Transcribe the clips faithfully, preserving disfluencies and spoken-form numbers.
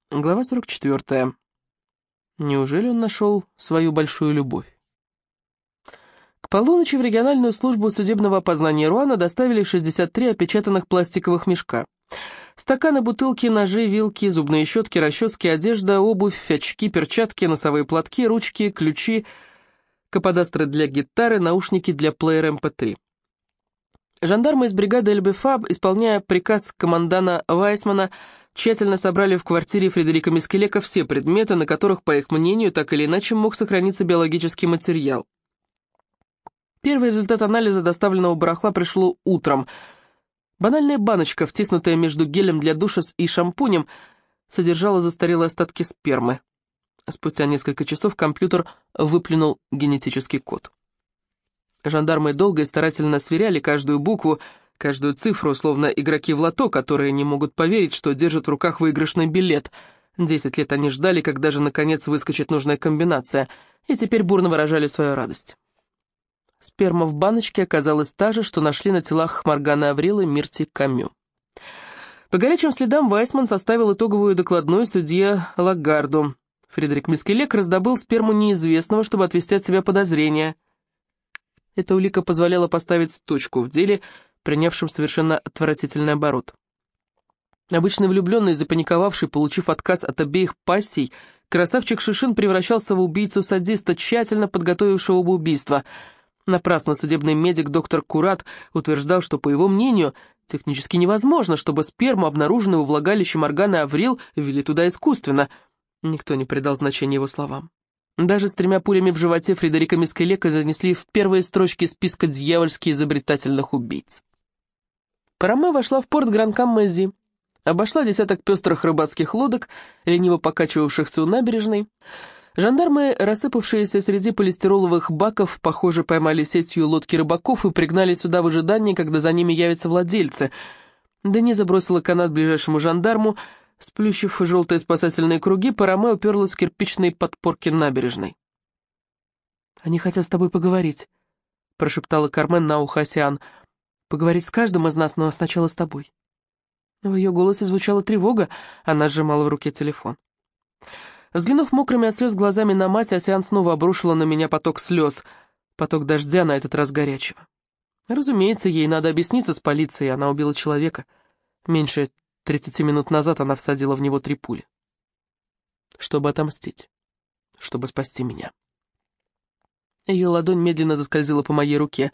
Глава сорок четвёртая. Неужели он нашел свою большую любовь? К полуночи в региональную службу судебного опознания Руана доставили шестьдесят три опечатанных пластиковых мешка. Стаканы, бутылки, ножи, вилки, зубные щетки, расчески, одежда, обувь, очки, перчатки, носовые платки, ручки, ключи, каподастры для гитары, наушники для плеера эм пэ три. Жандармы из бригады эл-бэ-эф а, исполняя приказ командана Вайсмана, тщательно собрали в квартире Фредерика Мискелека все предметы, на которых, по их мнению, так или иначе мог сохраниться биологический материал. Первый результат анализа доставленного барахла пришел утром. Банальная баночка, втиснутая между гелем для душа и шампунем, содержала застарелые остатки спермы. Спустя несколько часов компьютер выплюнул генетический код. Жандармы долго и старательно сверяли каждую букву, каждую цифру, словно игроки в лото, которые не могут поверить, что держат в руках выигрышный билет. Десять лет они ждали, когда же наконец выскочит нужная комбинация, и теперь бурно выражали свою радость. Сперма в баночке оказалась та же, что нашли на телах Морганы Аврил и Мирти Камю. По горячим следам Вайсман составил итоговую докладную судье Лагарду. Фредерик Мискелек раздобыл сперму неизвестного, чтобы отвести от себя подозрения. Эта улика позволяла поставить точку в деле, принявшем совершенно отвратительный оборот. Обычно влюбленный, запаниковавший, получив отказ от обеих пассий, красавчик Шишин превращался в убийцу-садиста, тщательно подготовившего оба убийства. Напрасно судебный медик доктор Курат утверждал, что, по его мнению, технически невозможно, чтобы сперму, обнаруженную во влагалище Морганы Аврил, ввели туда искусственно. Никто не придал значения его словам. Даже с тремя пулями в животе Фредерика Мискелека занесли в первые строчки списка дьявольски изобретательных убийц. Пароме вошла в порт Гран-Каммези, обошла десяток пестрых рыбацких лодок, лениво покачивавшихся у набережной. Жандармы, рассыпавшиеся среди полистироловых баков, похоже, поймали сетью лодки рыбаков и пригнали сюда в ожидании, когда за ними явятся владельцы. Дени забросила канат ближайшему жандарму. Сплющив желтые спасательные круги, Пароме уперлась в кирпичные подпорки набережной. «Они хотят с тобой поговорить», — прошептала Кармен на ухо Асиан. «Поговорить с каждым из нас, но сначала с тобой». В ее голосе звучала тревога, она сжимала в руке телефон. Взглянув мокрыми от слез глазами на мать, Асиан снова обрушила на меня поток слез, поток дождя, на этот раз горячего. Разумеется, ей надо объясниться с полицией, она убила человека. Меньше тридцати минут назад она всадила в него три пули. Чтобы отомстить, чтобы спасти меня. Ее ладонь медленно заскользила по моей руке.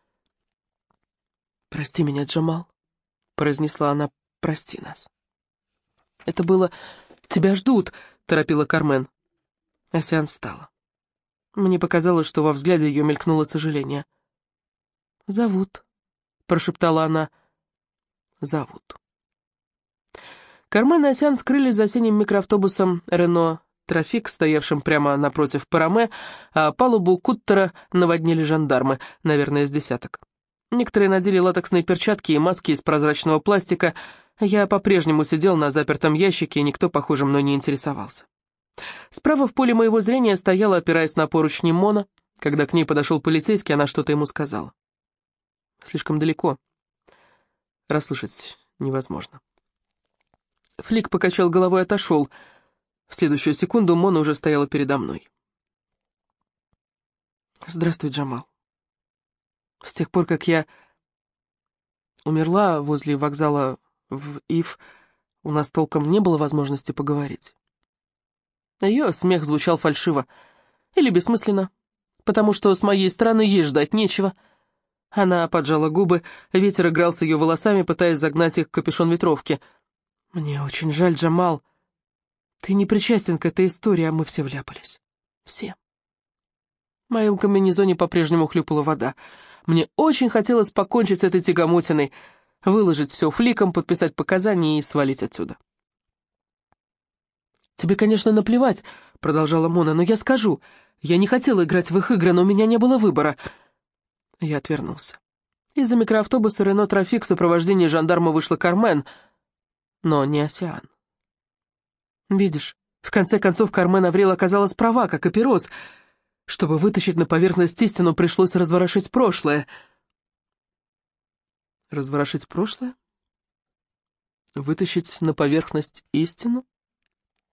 «Прости меня, Джамал», — произнесла она, — «прости нас». «Это было... Тебя ждут», — торопила Кармен. Асиан встала. Мне показалось, что во взгляде ее мелькнуло сожаление. «Зовут», — прошептала она. «Зовут». Кармен и Асиан скрылись за синим микроавтобусом «Рено Трафик», стоявшим прямо напротив Пароме, а палубу куттера наводнили жандармы, наверное, с десяток. Некоторые надели латексные перчатки и маски из прозрачного пластика. Я по-прежнему сидел на запертом ящике, и никто, похоже, мной не интересовался. Справа в поле моего зрения стояла, опираясь на поручни, Мона. Когда к ней подошел полицейский, она что-то ему сказала. Слишком далеко. Расслышать невозможно. Флик покачал головой и отошел. В следующую секунду Мона уже стояла передо мной. «Здравствуй, Джамал. С тех пор, как я умерла возле вокзала в Ив, у нас толком не было возможности поговорить». Ее смех звучал фальшиво или бессмысленно, потому что с моей стороны ей ждать нечего. Она поджала губы, ветер играл с ее волосами, пытаясь загнать их в капюшон ветровки. «Мне очень жаль, Джамал. Ты не причастен к этой истории, а мы все вляпались. Все». В моем комбинезоне по-прежнему хлюпала вода. Мне очень хотелось покончить с этой тягомотиной, выложить все фликом, подписать показания и свалить отсюда. «Тебе, конечно, наплевать», — продолжала Мона, — «но я скажу. Я не хотела играть в их игры, но у меня не было выбора». Я отвернулся. Из-за микроавтобуса «Рено Трафик» в сопровождении жандарма вышла Кармен, но не Асиан. Видишь, в конце концов Кармен Аврил оказалась права, как и Пирос. Чтобы вытащить на поверхность истину, пришлось разворошить прошлое. Разворошить прошлое? Вытащить на поверхность истину?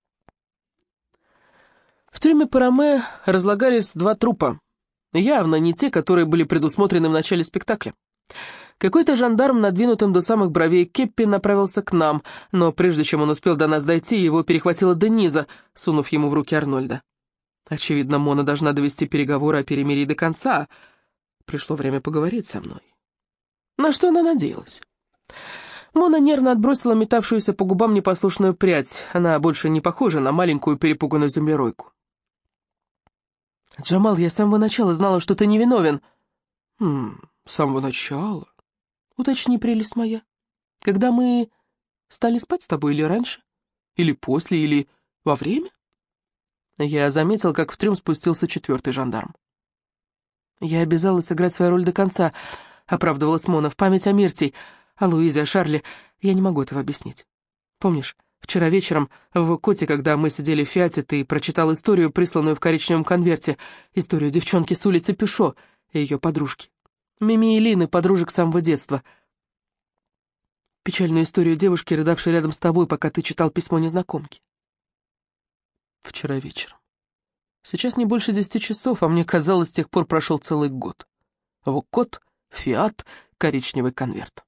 В тюрьме Параме разлагались два трупа. Явно не те, которые были предусмотрены в начале спектакля. Какой-то жандарм, надвинутым до самых бровей кеппи, направился к нам, но прежде чем он успел до нас дойти, его перехватила Дениза, сунув ему в руки Арнольда. Очевидно, Мона должна довести переговоры о перемирии до конца. Пришло время поговорить со мной. На что она надеялась? Мона нервно отбросила метавшуюся по губам непослушную прядь. Она больше не похожа на маленькую перепуганную землеройку. «Джамал, я с самого начала знала, что ты невиновен». «Хм, с самого начала?» «Уточни, прелесть моя. Когда мы стали спать с тобой или раньше? Или после, или во время?» Я заметил, как в трюм спустился четвертый жандарм. «Я обязалась сыграть свою роль до конца», — оправдывалась Мона, — «в память о Мирте, о Луизе, о Шарле. Я не могу этого объяснить. Помнишь, вчера вечером в Коте, когда мы сидели в Фиате, ты прочитал историю, присланную в коричневом конверте, историю девчонки с улицы Пюшо и ее подружки. Мими и Лины, подружек с самого детства. Печальную историю девушки, рыдавшей рядом с тобой, пока ты читал письмо незнакомки. Вчера вечером. Сейчас не больше десяти часов, а мне казалось, с тех пор прошел целый год. Вокот, Фиат, коричневый конверт.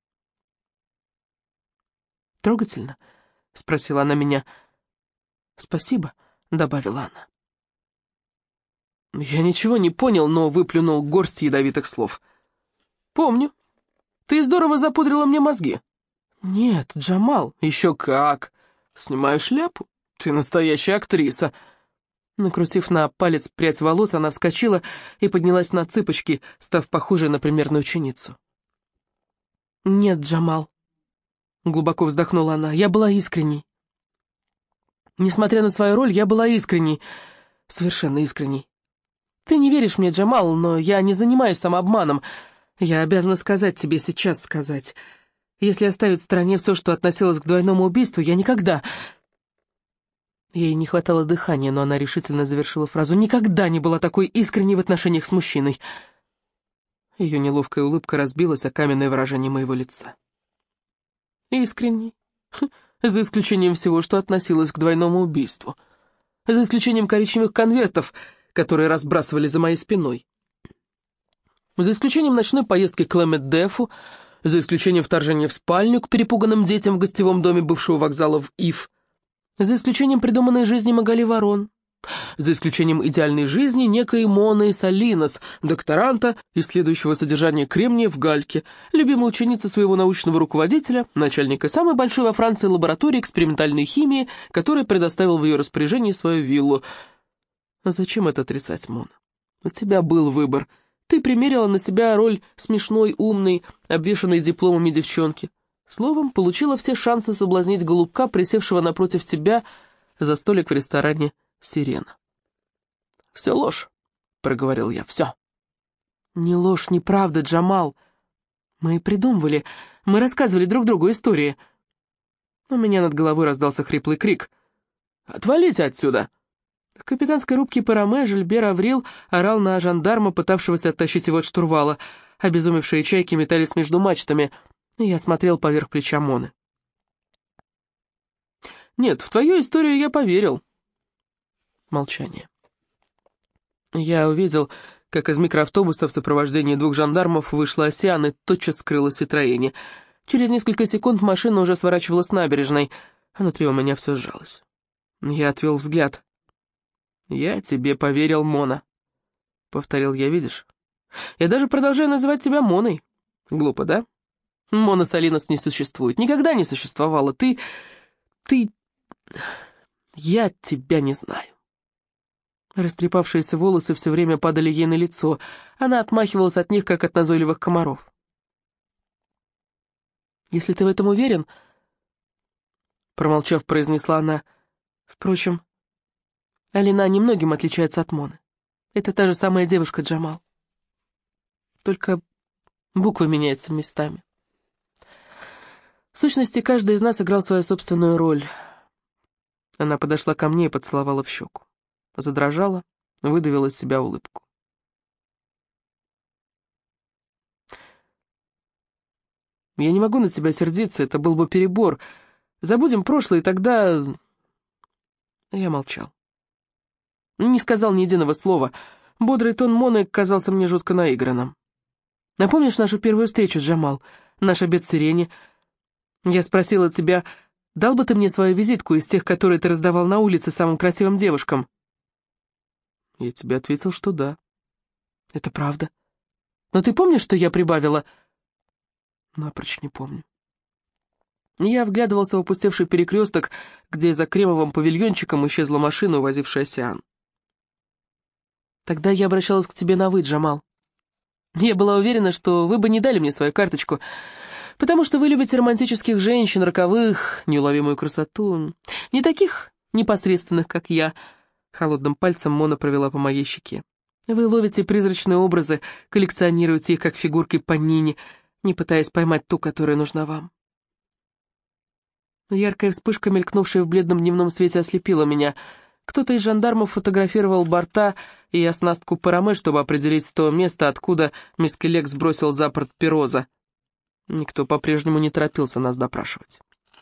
«Трогательно?» — спросила она меня. «Спасибо», — добавила она. Я ничего не понял, но выплюнул горсть ядовитых слов. «Помню. Ты здорово запудрила мне мозги». «Нет, Джамал, еще как. Снимаю шляпу. Ты настоящая актриса». Накрутив на палец прядь волос, она вскочила и поднялась на цыпочки, став похожей на примерную ученицу. «Нет, Джамал», — глубоко вздохнула она, — «я была искренней. Несмотря на свою роль, я была искренней, совершенно искренней. Ты не веришь мне, Джамал, но я не занимаюсь самообманом. Я обязана сказать тебе, сейчас сказать. Если оставить в стороне все, что относилось к двойному убийству, я никогда...» Ей не хватало дыхания, но она решительно завершила фразу. «Никогда не была такой искренней в отношениях с мужчиной». Ее неловкая улыбка разбилась о каменное выражение моего лица. «Искренней? За исключением всего, что относилось к двойному убийству. За исключением коричневых конвертов, которые разбрасывали за моей спиной. За исключением ночной поездки к Лэмет-Дефу, за исключением вторжения в спальню к перепуганным детям в гостевом доме бывшего вокзала в Ив, за исключением придуманной жизни Магали Ворон, за исключением идеальной жизни некой Моны Салинос, докторанта, исследующего содержание кремния в гальке, любимой ученицы своего научного руководителя, начальника самой большой во Франции лаборатории экспериментальной химии, который предоставил в ее распоряжении свою виллу. А зачем это отрицать, Мона? У тебя был выбор. Ты примерила на себя роль смешной, умной, обвешанной дипломами девчонки. Словом, получила все шансы соблазнить голубка, присевшего напротив тебя за столик в ресторане «Сирена». «Все ложь», — проговорил я, — «все». «Не ложь, не правда, Джамал. Мы придумывали, мы рассказывали друг другу истории». У меня над головой раздался хриплый крик. «Отвалите отсюда!» В капитанской рубке Параме Жильбер Аврил орал на жандарма, пытавшегося оттащить его от штурвала. Обезумевшие чайки метались между мачтами, и я смотрел поверх плеча Моны. «Нет, в твою историю я поверил». Молчание. Я увидел, как из микроавтобуса в сопровождении двух жандармов вышла Осиан и тотчас скрылась в Троене. Через несколько секунд машина уже сворачивала с набережной, а внутри у меня все сжалось. Я отвел взгляд. «Я тебе поверил, Мона», — повторил я, видишь? «Я даже продолжаю называть тебя Моной. Глупо, да? Мона Салинос не существует, никогда не существовала. Ты... ты... я тебя не знаю». Растрепавшиеся волосы все время падали ей на лицо. Она отмахивалась от них, как от назойливых комаров. «Если ты в этом уверен...» — промолчав, произнесла она. «Впрочем, Алина немногим отличается от Моны. Это та же самая девушка, Джамал. Только буквы меняются местами. В сущности, каждый из нас играл свою собственную роль». Она подошла ко мне и поцеловала в щеку. Задрожала, выдавила из себя улыбку. «Я не могу на тебя сердиться, это был бы перебор. Забудем прошлое, и тогда...» Я молчал. Не сказал ни единого слова. Бодрый тон Моны казался мне жутко наигранным. Напомнишь нашу первую встречу, Джамал? Наш обед в Сирене? Я спросила тебя, дал бы ты мне свою визитку из тех, которые ты раздавал на улице самым красивым девушкам? Я тебе ответил, что да. Это правда. Но ты помнишь, что я прибавила? Напрочь не помню. Я вглядывался в опустевший перекресток, где за кремовым павильончиком исчезла машина, увозившая Сиан. Тогда я обращалась к тебе на «вы», Джамал. Я была уверена, что вы бы не дали мне свою карточку, потому что вы любите романтических женщин, роковых, неуловимую красоту, не таких непосредственных, как я. Холодным пальцем Мона провела по моей щеке. Вы ловите призрачные образы, коллекционируете их, как фигурки Панини, не пытаясь поймать ту, которая нужна вам. Яркая вспышка, мелькнувшая в бледном дневном свете, ослепила меня. Кто-то из жандармов фотографировал борта и оснастку Параме, чтобы определить то место, откуда Мискелек сбросил за борт Пироза. Никто по-прежнему не торопился нас допрашивать.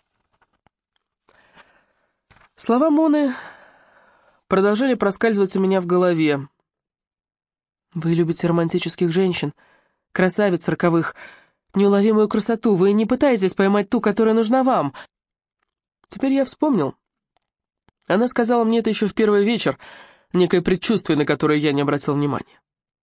Слова Моны продолжали проскальзывать у меня в голове. Вы любите романтических женщин, красавиц роковых, неуловимую красоту. Вы не пытаетесь поймать ту, которая нужна вам. Теперь я вспомнил. Она сказала мне это еще в первый вечер, некое предчувствие, на которое я не обратил внимания.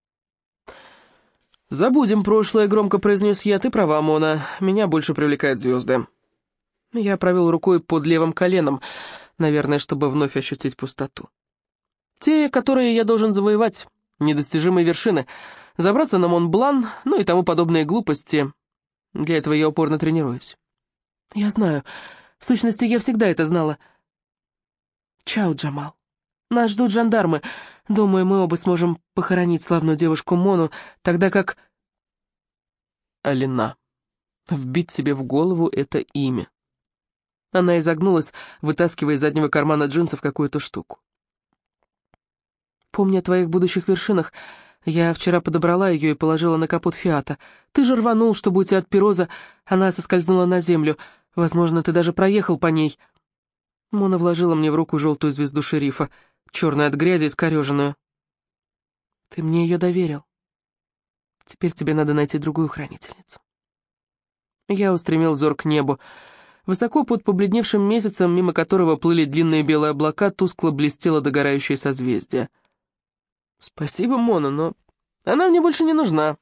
«Забудем прошлое», — громко произнес я. «Ты права, Мона, меня больше привлекают звезды». Я провел рукой под левым коленом, наверное, чтобы вновь ощутить пустоту. Те, которые я должен завоевать, недостижимые вершины, забраться на Монблан, ну и тому подобные глупости. Для этого я упорно тренируюсь. Я знаю, в сущности, я всегда это знала. Чао, Джамал. Нас ждут жандармы. Думаю, мы оба сможем похоронить славную девушку Мону, тогда как... Алина. Вбить себе в голову это имя. Она изогнулась, вытаскивая из заднего кармана джинсов какую-то штуку. Помни о твоих будущих вершинах. Я вчера подобрала ее и положила на капот Фиата. Ты же рванул, чтобы уйти от Пироза. Она соскользнула на землю. Возможно, ты даже проехал по ней. Мона вложила мне в руку желтую звезду шерифа, черную от грязи и скореженную. Ты мне ее доверил. Теперь тебе надо найти другую хранительницу. Я устремил взор к небу. Высоко под побледневшим месяцем, мимо которого плыли длинные белые облака, тускло блестело догорающее созвездие. Спасибо, Мона, но она мне больше не нужна.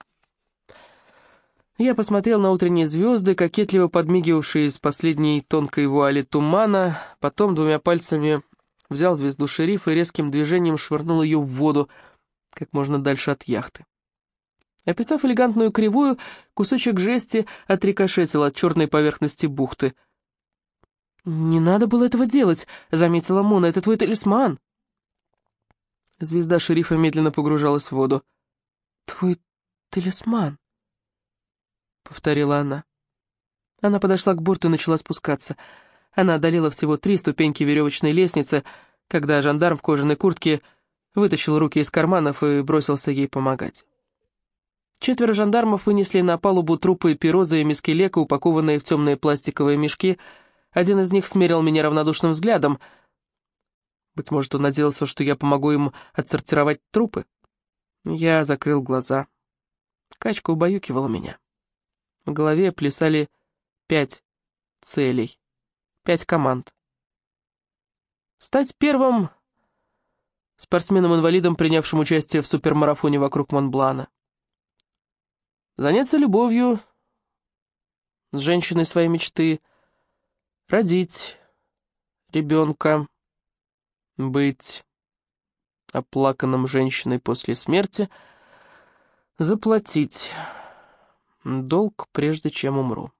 Я посмотрел на утренние звезды, кокетливо подмигивавшие из последней тонкой вуали тумана, потом двумя пальцами взял звезду шерифа и резким движением швырнул ее в воду, как можно дальше от яхты. Описав элегантную кривую, кусочек жести отрикошетил от черной поверхности бухты. «Не надо было этого делать», — заметила Мона, — «это твой талисман». Звезда шерифа медленно погружалась в воду. «Твой талисман», — повторила она. Она подошла к борту и начала спускаться. Она одолела всего три ступеньки веревочной лестницы, когда жандарм в кожаной куртке вытащил руки из карманов и бросился ей помогать. Четверо жандармов вынесли на палубу трупы Пироза и Мискелека, упакованные в темные пластиковые мешки. Один из них смерил меня равнодушным взглядом. Быть может, он надеялся, что я помогу им отсортировать трупы? Я закрыл глаза. Качка убаюкивала меня. В голове плясали пять целей, пять команд. Стать первым спортсменом-инвалидом, принявшим участие в супермарафоне вокруг Монблана. Заняться любовью с женщиной своей мечты. Родить ребенка. Быть оплаканным женщиной после смерти. Заплатить долг, прежде чем умру.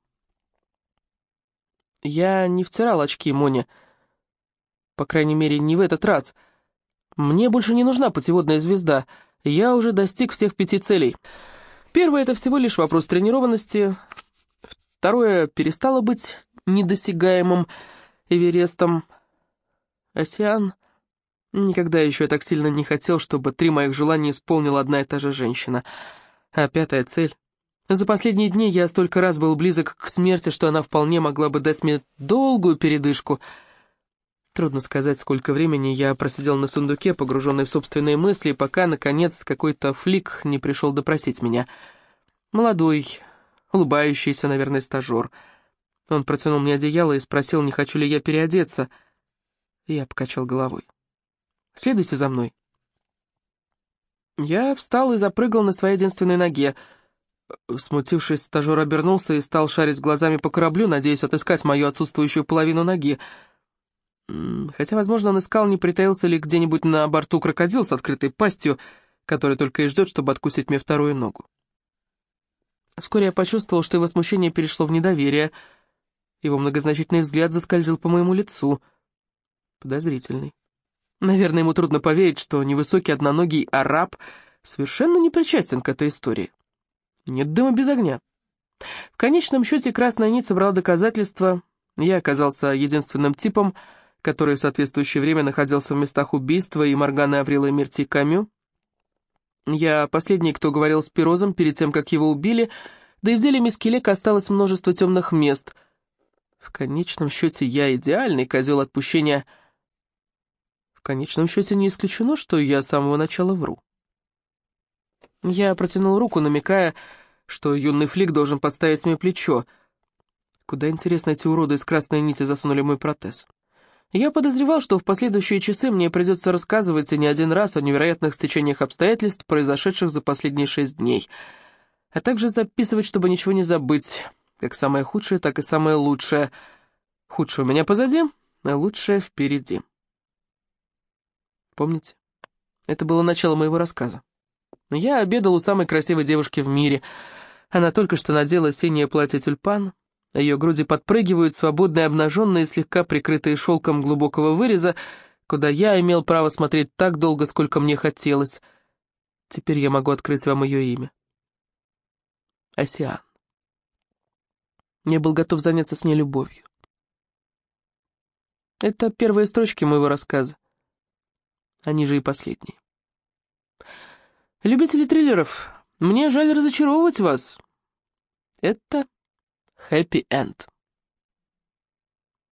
Я не втирал очки Моне. По крайней мере, не в этот раз. Мне больше не нужна путеводная звезда. Я уже достиг всех пяти целей. Первое — это всего лишь вопрос тренированности. Второе — перестало быть недосягаемым Эверестом. Осиан. Никогда еще я так сильно не хотел, чтобы три моих желания исполнила одна и та же женщина. А пятая цель. За последние дни я столько раз был близок к смерти, что она вполне могла бы дать мне долгую передышку. Трудно сказать, сколько времени я просидел на сундуке, погруженный в собственные мысли, пока, наконец, какой-то флик не пришел допросить меня. Молодой, улыбающийся, наверное, стажер. Он протянул мне одеяло и спросил, не хочу ли я переодеться. Я покачал головой. «Следуйте за мной». Я встал и запрыгал на своей единственной ноге. Смутившись, стажер обернулся и стал шарить глазами по кораблю, надеясь отыскать мою отсутствующую половину ноги. Хотя, возможно, он искал, не притаился ли где-нибудь на борту крокодил с открытой пастью, который только и ждет, чтобы откусить мне вторую ногу. Вскоре я почувствовал, что его смущение перешло в недоверие. Его многозначительный взгляд заскользил по моему лицу. Подозрительный. Наверное, ему трудно поверить, что невысокий одноногий араб совершенно не причастен к этой истории. Нет дыма без огня. В конечном счете красная нить собрала доказательства. Я оказался единственным типом, который в соответствующее время находился в местах убийства и Морганы Аврила и Миртии Камю. Я последний, кто говорил с Пирозом перед тем, как его убили, да и в деле мисс Келек осталось множество темных мест. В конечном счете я идеальный козел отпущения. В конечном счете не исключено, что я с самого начала вру. Я протянул руку, намекая, что юный флик должен подставить мне плечо. Куда, интересно, эти уроды из красной нити засунули мой протез? Я подозревал, что в последующие часы мне придется рассказывать и не один раз о невероятных стечениях обстоятельств, произошедших за последние шесть дней, а также записывать, чтобы ничего не забыть, как самое худшее, так и самое лучшее. Худшее у меня позади, а лучшее впереди. Помните? Это было начало моего рассказа. Я обедал у самой красивой девушки в мире. Она только что надела синее платье-тюльпан. Ее груди подпрыгивают, свободные, обнаженные, слегка прикрытые шелком глубокого выреза, куда я имел право смотреть так долго, сколько мне хотелось. Теперь я могу открыть вам ее имя. Осиан. Я был готов заняться с ней любовью. Это первые строчки моего рассказа. Они же и последние. Любители триллеров, мне жаль разочаровывать вас. Это хэппи-энд.